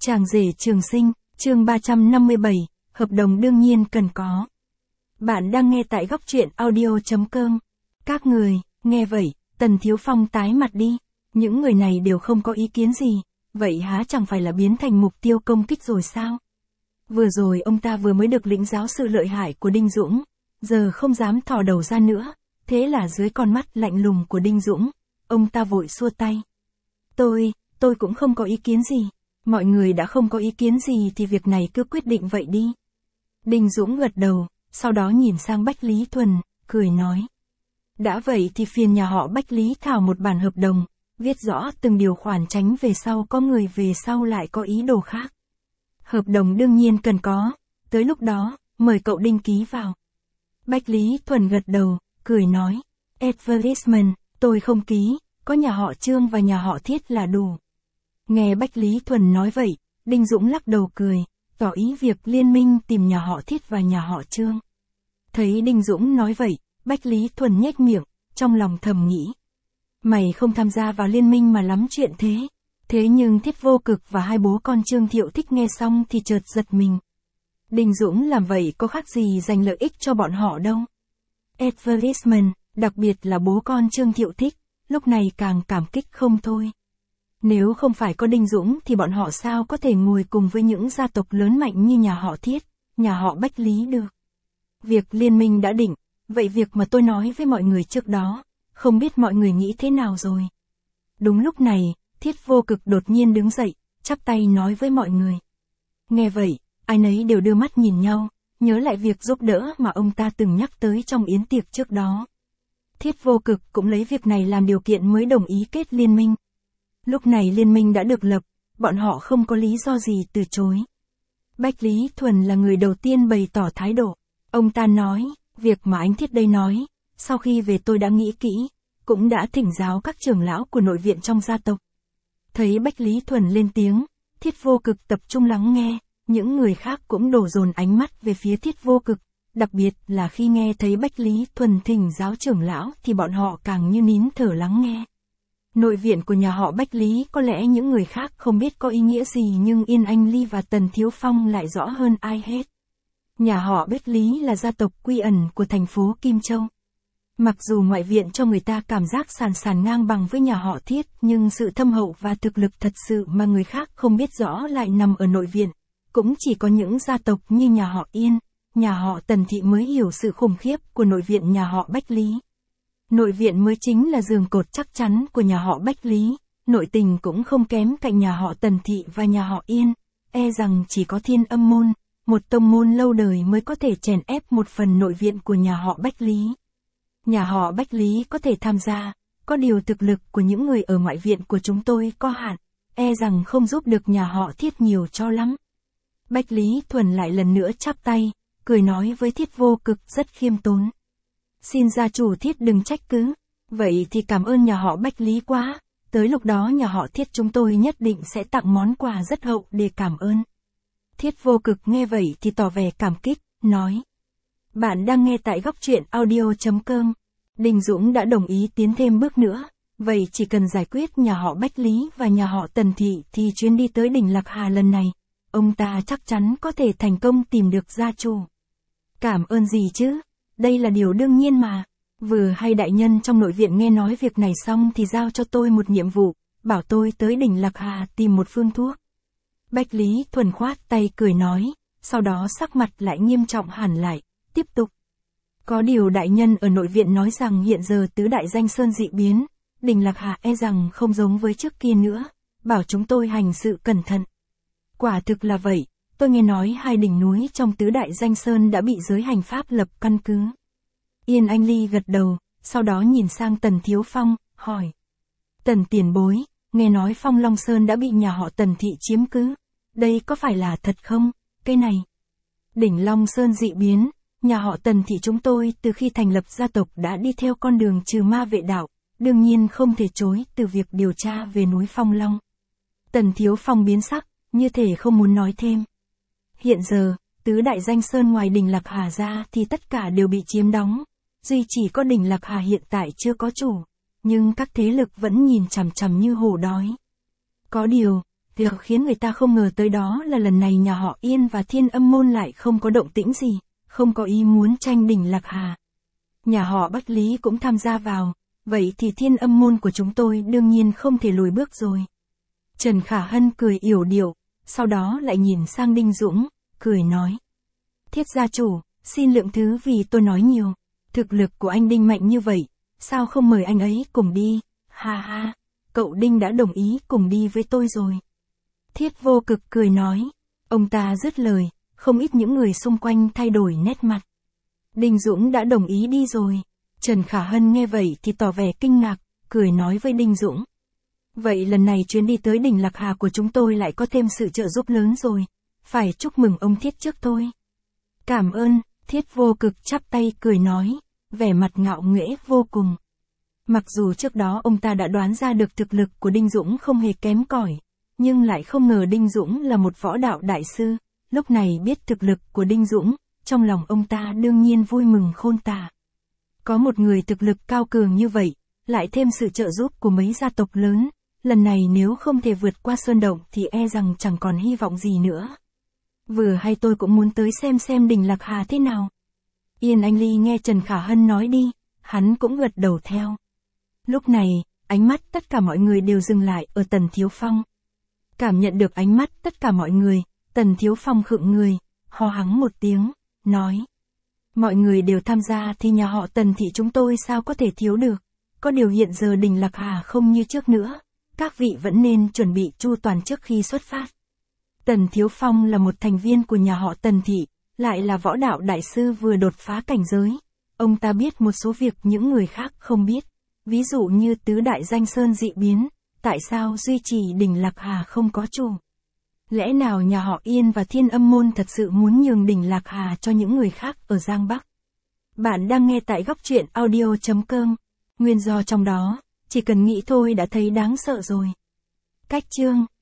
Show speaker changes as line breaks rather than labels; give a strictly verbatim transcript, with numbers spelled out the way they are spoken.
Chàng rể trường sinh, chương ba trăm năm mươi bảy, hợp đồng đương nhiên cần có. Bạn đang nghe tại góc truyện audio chấm com. Các người, nghe vậy, Tần Thiếu Phong tái mặt đi. Những người này đều không có ý kiến gì, vậy há chẳng phải là biến thành mục tiêu công kích rồi sao? Vừa rồi ông ta vừa mới được lĩnh giáo sự lợi hại của Đinh Dũng, giờ không dám thò đầu ra nữa, thế là dưới con mắt lạnh lùng của Đinh Dũng, ông ta vội xua tay. Tôi, tôi cũng không có ý kiến gì. Mọi người đã không có ý kiến gì thì việc này cứ quyết định vậy đi. Đinh Dũng gật đầu, sau đó nhìn sang Bách Lý Thuần, cười nói. Đã vậy thì phiền nhà họ Bách Lý thảo một bản hợp đồng, viết rõ từng điều khoản tránh về sau có người về sau lại có ý đồ khác. Hợp đồng đương nhiên cần có, tới lúc đó, mời cậu Đinh ký vào. Bách Lý Thuần gật đầu, cười nói. Advertisement, tôi không ký, có nhà họ Trương và nhà họ Thiết là đủ. Nghe Bách Lý Thuần nói vậy, Đinh Dũng lắc đầu cười, tỏ ý việc liên minh tìm nhà họ Thiết và nhà họ Trương. Thấy Đinh Dũng nói vậy, Bách Lý Thuần nhếch miệng, trong lòng thầm nghĩ. Mày không tham gia vào liên minh mà lắm chuyện thế. Thế nhưng Thiết Vô Cực và hai bố con Trương Thiệu Thích nghe xong thì chợt giật mình. Đinh Dũng làm vậy có khác gì giành lợi ích cho bọn họ đâu. Advertisement, đặc biệt là bố con Trương Thiệu Thích, lúc này càng cảm kích không thôi. Nếu không phải có Đinh Dũng thì bọn họ sao có thể ngồi cùng với những gia tộc lớn mạnh như nhà họ Thiết, nhà họ Bách Lý được. Việc liên minh đã định, vậy việc mà tôi nói với mọi người trước đó, không biết mọi người nghĩ thế nào rồi. Đúng lúc này, Thiết Vô Cực đột nhiên đứng dậy, chắp tay nói với mọi người. Nghe vậy, ai nấy đều đưa mắt nhìn nhau, nhớ lại việc giúp đỡ mà ông ta từng nhắc tới trong yến tiệc trước đó. Thiết Vô Cực cũng lấy việc này làm điều kiện mới đồng ý kết liên minh. Lúc này liên minh đã được lập, bọn họ không có lý do gì từ chối. Bách Lý Thuần là người đầu tiên bày tỏ thái độ. Ông ta nói, việc mà anh Thiết đây nói, sau khi về tôi đã nghĩ kỹ, cũng đã thỉnh giáo các trưởng lão của nội viện trong gia tộc. Thấy Bách Lý Thuần lên tiếng, Thiết Vô Cực tập trung lắng nghe, những người khác cũng đổ dồn ánh mắt về phía Thiết Vô Cực, đặc biệt là khi nghe thấy Bách Lý Thuần thỉnh giáo trưởng lão thì bọn họ càng như nín thở lắng nghe. Nội viện của nhà họ Bách Lý có lẽ những người khác không biết có ý nghĩa gì nhưng Yên Anh Ly và Tần Thiếu Phong lại rõ hơn ai hết. Nhà họ Bách Lý là gia tộc quy ẩn của thành phố Kim Châu. Mặc dù ngoại viện cho người ta cảm giác sàn sàn ngang bằng với nhà họ Thiết nhưng sự thâm hậu và thực lực thật sự mà người khác không biết rõ lại nằm ở nội viện. Cũng chỉ có những gia tộc như nhà họ Yên, nhà họ Tần Thị mới hiểu sự khủng khiếp của nội viện nhà họ Bách Lý. Nội viện mới chính là giường cột chắc chắn của nhà họ Bách Lý, nội tình cũng không kém cạnh nhà họ Tần Thị và nhà họ Yên, e rằng chỉ có Thiên Âm môn, một tông môn lâu đời mới có thể chèn ép một phần nội viện của nhà họ Bách Lý. Nhà họ Bách Lý có thể tham gia, có điều thực lực của những người ở ngoại viện của chúng tôi có hạn, e rằng không giúp được nhà họ Thiết nhiều cho lắm. Bách Lý Thuần lại lần nữa chắp tay, cười nói với Thiết Vô Cực rất khiêm tốn. Xin gia chủ Thiết đừng trách cứ, vậy thì cảm ơn nhà họ Bách Lý quá, tới lúc đó nhà họ Thiết chúng tôi nhất định sẽ tặng món quà rất hậu để cảm ơn. Thiết Vô Cực nghe vậy thì tỏ vẻ cảm kích, nói. Bạn đang nghe tại góc truyện audio chấm com. Đinh Dũng đã đồng ý tiến thêm bước nữa, vậy chỉ cần giải quyết nhà họ Bách Lý và nhà họ Tần Thị thì chuyến đi tới đỉnh Lạc Hà lần này, ông ta chắc chắn có thể thành công tìm được gia chủ. Cảm ơn gì chứ? Đây là điều đương nhiên mà. Vừa hay đại nhân trong nội viện nghe nói việc này xong thì giao cho tôi một nhiệm vụ, bảo tôi tới đỉnh Lạc Hà tìm một phương thuốc. Bách Lý Thuần khoát tay cười nói, sau đó sắc mặt lại nghiêm trọng hẳn lại, tiếp tục. Có điều đại nhân ở nội viện nói rằng hiện giờ tứ đại danh sơn dị biến, đỉnh Lạc Hà e rằng không giống với trước kia nữa, bảo chúng tôi hành sự cẩn thận. Quả thực là vậy. Tôi nghe nói hai đỉnh núi trong tứ đại danh sơn đã bị giới hành pháp lập căn cứ. Yên Anh Ly gật đầu, sau đó nhìn sang Tần Thiếu Phong, hỏi. Tần tiền bối, nghe nói Phong Long Sơn đã bị nhà họ Tần Thị chiếm cứ. Đây có phải là thật không? Cái này. Đỉnh Long Sơn dị biến, nhà họ Tần Thị chúng tôi từ khi thành lập gia tộc đã đi theo con đường trừ ma vệ đạo, đương nhiên không thể chối từ việc điều tra về núi Phong Long. Tần Thiếu Phong biến sắc, như thể không muốn nói thêm. Hiện giờ, tứ đại danh sơn ngoài đỉnh Lạc Hà ra thì tất cả đều bị chiếm đóng, duy chỉ có đỉnh Lạc Hà hiện tại chưa có chủ, nhưng các thế lực vẫn nhìn chằm chằm như hổ đói. Có điều, Việc khiến người ta không ngờ tới đó là lần này nhà họ Yên và Thiên Âm môn lại không có động tĩnh gì, không có ý muốn tranh đỉnh Lạc Hà. Nhà họ Bách Lý cũng tham gia vào, vậy thì Thiên Âm môn của chúng tôi đương nhiên không thể lùi bước rồi. Trần Khả Hân cười yểu điệu, sau đó lại nhìn sang Đinh Dũng, cười nói. Thiết gia chủ, xin lượng thứ vì tôi nói nhiều, thực lực của anh Đinh mạnh như vậy, sao không mời anh ấy cùng đi, ha ha, cậu Đinh đã đồng ý cùng đi với tôi rồi. Thiết Vô Cực cười nói, ông ta dứt lời, không ít những người xung quanh thay đổi nét mặt. Đinh Dũng đã đồng ý đi rồi. Trần Khả Hân nghe vậy thì tỏ vẻ kinh ngạc, cười nói với Đinh Dũng. Vậy lần này chuyến đi tới đỉnh Lạc Hà của chúng tôi lại có thêm sự trợ giúp lớn rồi, phải chúc mừng ông Thiết trước thôi. Cảm ơn, Thiết Vô Cực chắp tay cười nói, vẻ mặt ngạo nghễ vô cùng. Mặc dù trước đó ông ta đã đoán ra được thực lực của Đinh Dũng không hề kém cỏi, nhưng lại không ngờ Đinh Dũng là một võ đạo đại sư, lúc này biết thực lực của Đinh Dũng, trong lòng ông ta đương nhiên vui mừng khôn tả. Có một người thực lực cao cường như vậy, lại thêm sự trợ giúp của mấy gia tộc lớn, lần này nếu không thể vượt qua sơn động thì e rằng chẳng còn hy vọng gì nữa. Vừa hay tôi cũng muốn tới xem xem đỉnh Lạc Hà thế nào. Yên Anh Ly nghe Trần Khả Hân nói đi, hắn cũng gật đầu theo. Lúc này, ánh mắt tất cả mọi người đều dừng lại ở Tần Thiếu Phong. Cảm nhận được ánh mắt tất cả mọi người, Tần Thiếu Phong khựng người, ho hắng một tiếng, nói. Mọi người đều tham gia thì nhà họ Tần thị chúng tôi sao có thể thiếu được, có điều hiện giờ đỉnh Lạc Hà không như trước nữa, các vị vẫn nên chuẩn bị chu toàn trước khi xuất phát. Tần Thiếu Phong là một thành viên của nhà họ Tần thị, lại là võ đạo đại sư vừa đột phá cảnh giới. Ông ta biết một số việc những người khác không biết, ví dụ như tứ đại danh sơn dị biến, tại sao duy trì đỉnh Lạc Hà không có chủ. Lẽ nào nhà họ Yên và Thiên Âm môn thật sự muốn nhường đỉnh Lạc Hà cho những người khác ở Giang Bắc? Bạn đang nghe tại góc truyện audio chấm com. Nguyên do trong đó, chỉ cần nghĩ thôi đã thấy đáng sợ rồi. Cách chương